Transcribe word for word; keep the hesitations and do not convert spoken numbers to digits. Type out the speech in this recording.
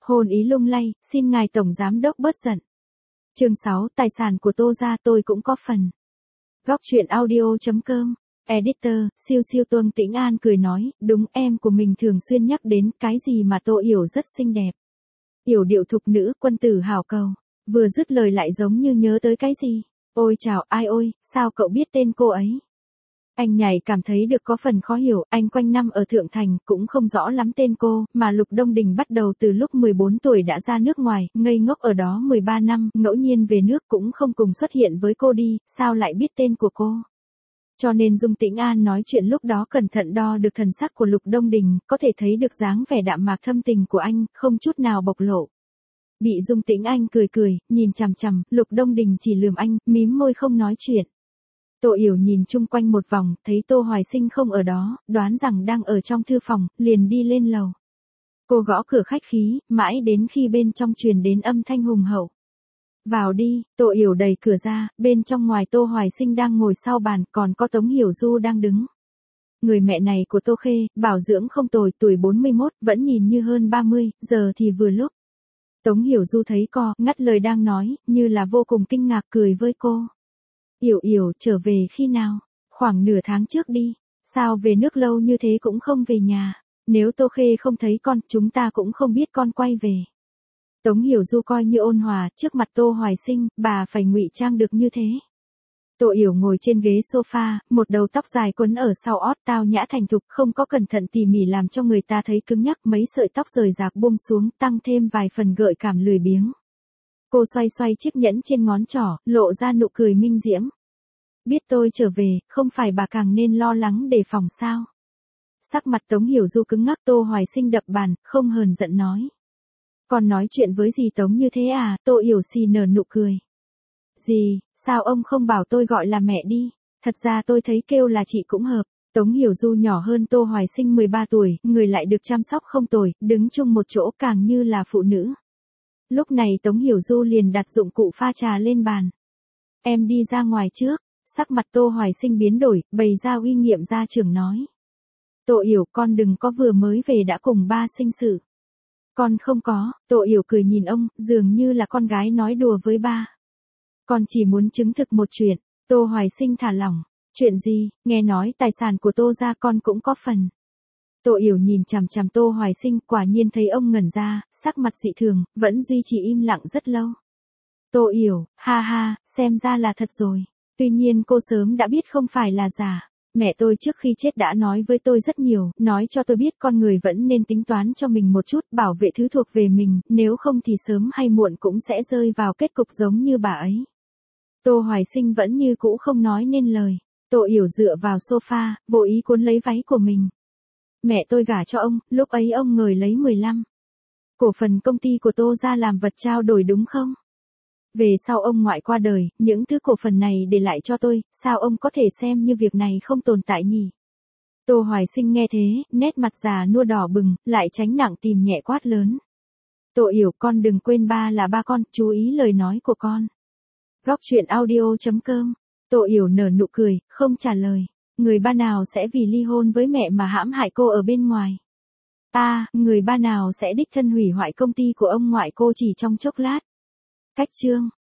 hôn ý lung lay, xin ngài tổng giám đốc bớt giận. Chương sáu, tài sản của Tô gia tôi cũng có phần. Góc truyện audio chấm com. Editor, siêu siêu Tuông Tĩnh An cười nói, đúng em của mình thường xuyên nhắc đến cái gì mà Tô Yểu rất xinh đẹp. Yểu điệu thục nữ, quân tử hảo cầu. Vừa dứt lời lại giống như nhớ tới cái gì. Ôi chào, ai ôi, sao cậu biết tên cô ấy? Anh nhảy cảm thấy được có phần khó hiểu, anh quanh năm ở Thượng Thành, cũng không rõ lắm tên cô, mà Lục Đông Đình bắt đầu từ lúc mười bốn tuổi đã ra nước ngoài, ngây ngốc ở đó mười ba năm, ngẫu nhiên về nước cũng không cùng xuất hiện với cô đi, sao lại biết tên của cô? Cho nên Dung Tĩnh An nói chuyện lúc đó cẩn thận đo được thần sắc của Lục Đông Đình, có thể thấy được dáng vẻ đạm mạc thâm tình của anh, không chút nào bộc lộ. Bị Dung Tĩnh Anh cười cười, nhìn chằm chằm, Lục Đông Đình chỉ lườm anh, mím môi không nói chuyện. Tô Yểu nhìn chung quanh một vòng, thấy Tô Hoài Sinh không ở đó, đoán rằng đang ở trong thư phòng, liền đi lên lầu. Cô gõ cửa khách khí, mãi đến khi bên trong truyền đến âm thanh hùng hậu. Vào đi, Tô Yểu đẩy cửa ra, bên trong ngoài Tô Hoài Sinh đang ngồi sau bàn, còn có Tống Hiểu Du đang đứng. Người mẹ này của Tô Khê, bảo dưỡng không tồi, tuổi bốn mươi mốt, vẫn nhìn như hơn ba mươi, giờ thì vừa lúc. Tống Hiểu Du thấy co, ngắt lời đang nói, như là vô cùng kinh ngạc cười với cô. Yểu Yểu, trở về khi nào? Khoảng nửa tháng trước đi. Sao về nước lâu như thế cũng không về nhà? Nếu Tô Khê không thấy con, chúng ta cũng không biết con quay về. Tống Hiểu Du coi như ôn hòa, trước mặt Tô Hoài Sinh, bà phải ngụy trang được như thế. Tô Yểu ngồi trên ghế sofa, một đầu tóc dài quấn ở sau ót tao nhã thành thục, không có cẩn thận tỉ mỉ làm cho người ta thấy cứng nhắc, mấy sợi tóc rời rạc buông xuống, tăng thêm vài phần gợi cảm lười biếng. Cô xoay xoay chiếc nhẫn trên ngón trỏ, lộ ra nụ cười minh diễm. Biết tôi trở về, không phải bà càng nên lo lắng đề phòng sao? Sắc mặt Tống Hiểu Du cứng ngắc. Tô Hoài Sinh đập bàn, không hờn giận nói. Còn nói chuyện với dì Tống như thế à? Tô Yểu xì nở nụ cười. Dì, sao ông không bảo tôi gọi là mẹ đi? Thật ra tôi thấy kêu là chị cũng hợp. Tống Hiểu Du nhỏ hơn Tô Hoài Sinh mười ba tuổi, người lại được chăm sóc không tồi, đứng chung một chỗ càng như là phụ nữ. Lúc này Tống Hiểu Du liền đặt dụng cụ pha trà lên bàn. Em đi ra ngoài trước. Sắc mặt Tô Hoài Sinh biến đổi, bày ra uy nghiệm gia trưởng nói. Tô Yểu, con đừng có vừa mới về đã cùng ba sinh sự. Con không có. Tô Yểu cười nhìn ông, dường như là con gái nói đùa với ba. Con chỉ muốn chứng thực một chuyện. Tô Hoài Sinh thả lỏng. Chuyện gì? Nghe nói tài sản của Tô gia con cũng có phần. Tô Yểu nhìn chằm chằm Tô Hoài Sinh, quả nhiên thấy ông ngẩn ra, sắc mặt dị thường, vẫn duy trì im lặng rất lâu. Tô Yểu, ha ha, xem ra là thật rồi. Tuy nhiên cô sớm đã biết không phải là giả. Mẹ tôi trước khi chết đã nói với tôi rất nhiều, nói cho tôi biết con người vẫn nên tính toán cho mình một chút, bảo vệ thứ thuộc về mình, nếu không thì sớm hay muộn cũng sẽ rơi vào kết cục giống như bà ấy. Tô Hoài Sinh vẫn như cũ không nói nên lời. Tô Yểu dựa vào sofa, vô ý cuốn lấy váy của mình. Mẹ tôi gả cho ông, lúc ấy ông ngời lấy mười lăm. Cổ phần công ty của Tô gia làm vật trao đổi đúng không? Về sau ông ngoại qua đời, những thứ cổ phần này để lại cho tôi, sao ông có thể xem như việc này không tồn tại nhỉ? Tô Hoài Sinh nghe thế, nét mặt già nua đỏ bừng, lại tránh nặng tìm nhẹ quát lớn. Tô Yểu, con đừng quên ba là ba con, chú ý lời nói của con. Góc truyện audio chấm com. Tô Yểu nở nụ cười, không trả lời. Người ba nào sẽ vì ly hôn với mẹ mà hãm hại cô ở bên ngoài? À, người ba nào sẽ đích thân hủy hoại công ty của ông ngoại cô chỉ trong chốc lát? Cách chương.